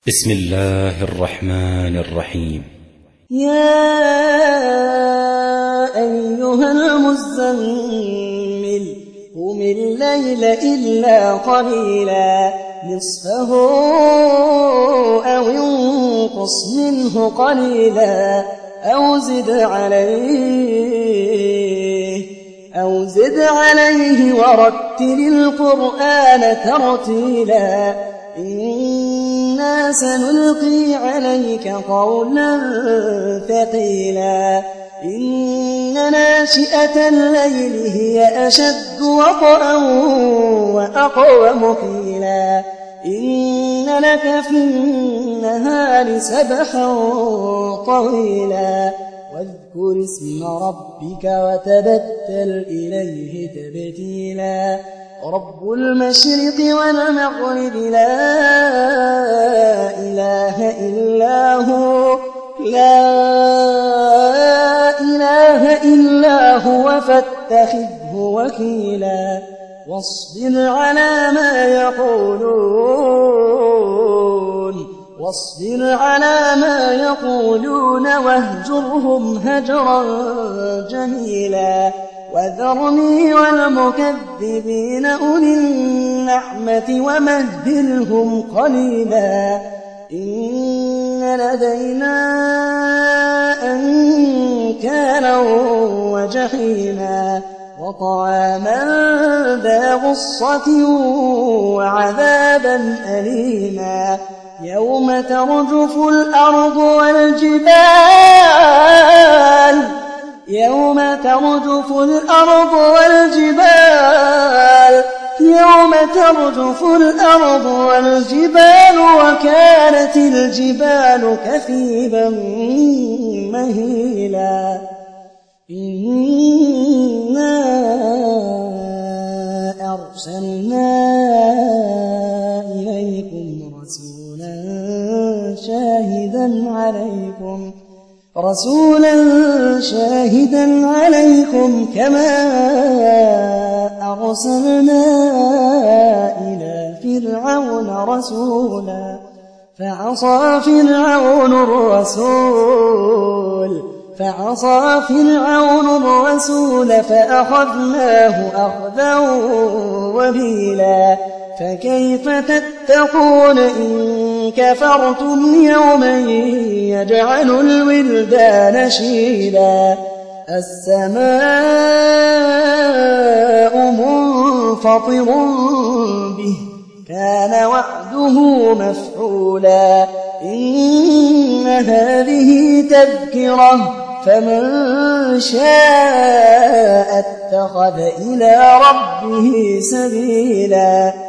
بسم الله الرحمن الرحيم. يا أيها المزمل قم الليل إلا قليلا نصفه أو انقص منه قليلا أو زد عليه ورتل القرآن ترتيلا إنا سنلقي عليك قولا ثقيلا إن ناشئة الليل هي أشد وطئا وأقوم قيلا إن لك في النهار سبحا طويلا واذكر اسم ربك وتبتل إليه تبتيلا رب المشرق والمغرب لا إله إلا هو فاتخذه وكيلا واصبر على ما يقولون واهجرهم هجرا جميلا وذرني والمكذبين أولي النعمة ومهلهم قليلا إن لدينا أنكالا وجحيما وطعاما ذا غصة وعذابا أليما يوم ترجف الأرض والجبال وكانت الجبال كثيبا مهيلا إنا أرسلنا إليكم رسولا شاهدا عليكم كما أرسلنا إلى فرعون رسولا فعصى فرعون الرسول فأخذناه أخذا وبيلا فكيف تتقون إن كفرتم يوما يجعل الولدان شيبا السماء منفطر به كان وعده مفعولا إن هذه تذكرة فمن شاء اتخذ إلى ربه سبيلا